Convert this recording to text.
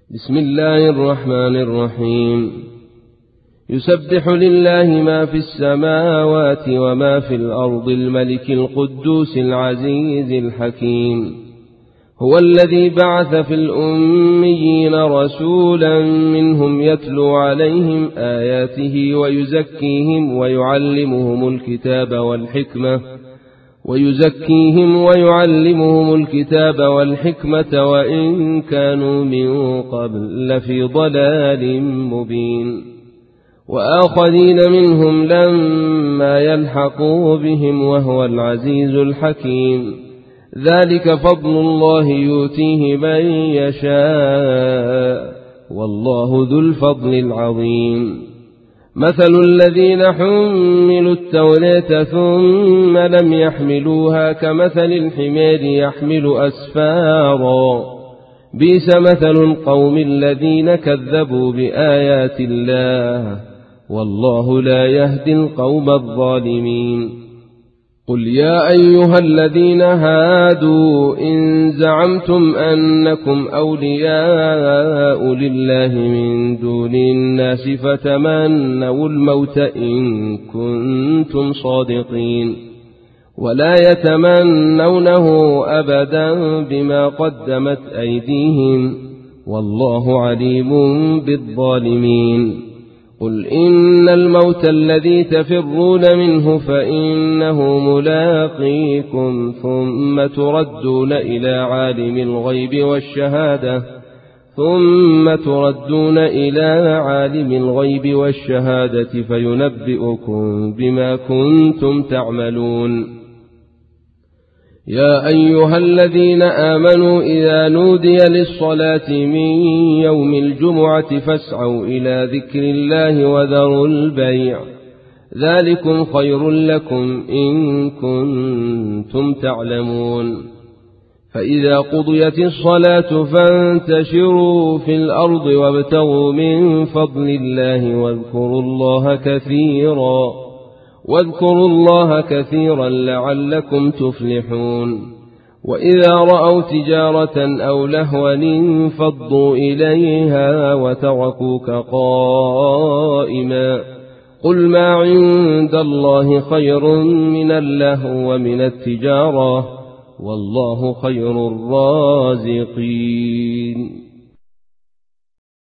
بسم الله الرحمن الرحيم. يسبح لله ما في السماوات وما في الأرض الملك القدوس العزيز الحكيم. هو الذي بعث في الأميين رسولا منهم يتلو عليهم آياته ويزكيهم ويعلمهم الكتاب والحكمة وإن كانوا من قبل لفي ضلال مبين، وآخرين منهم لما يلحقوا بهم وهو العزيز الحكيم. ذلك فضل الله يؤتيه من يشاء والله ذو الفضل العظيم. مثل الذين حملوا التوراة ثم لم يحملوها كمثل الحمار يحمل أسفارا، بئس مثل القوم الذين كذبوا بآيات الله والله لا يهدي القوم الظالمين. قل يا أيها الذين هادوا إن زعمتم أنكم أولياء لله من دون الناس فتمنوا الموت إن كنتم صادقين، ولا يتمنونه أبدا بما قدمت أيديهم والله عليم بالظالمين. قل إن الموت الذي تفرون منه فإنه ملاقيكم ثم تردون إلى عالم الغيب والشهادة فينبئكم بما كنتم تعملون. يا أيها الذين آمنوا إذا نودي للصلاة من يوم الجمعة فاسعوا إلى ذكر الله وذروا البيع، ذلكم خير لكم إن كنتم تعلمون. فإذا قضيت الصلاة فانتشروا في الأرض وابتغوا من فضل الله واذكروا الله كثيرا لعلكم تفلحون. وإذا رأوا تجارة أو لهوا انفضوا إليها وتركوك قائما، قل ما عند الله خير من اللهو ومن التجارة والله خير الرازقين.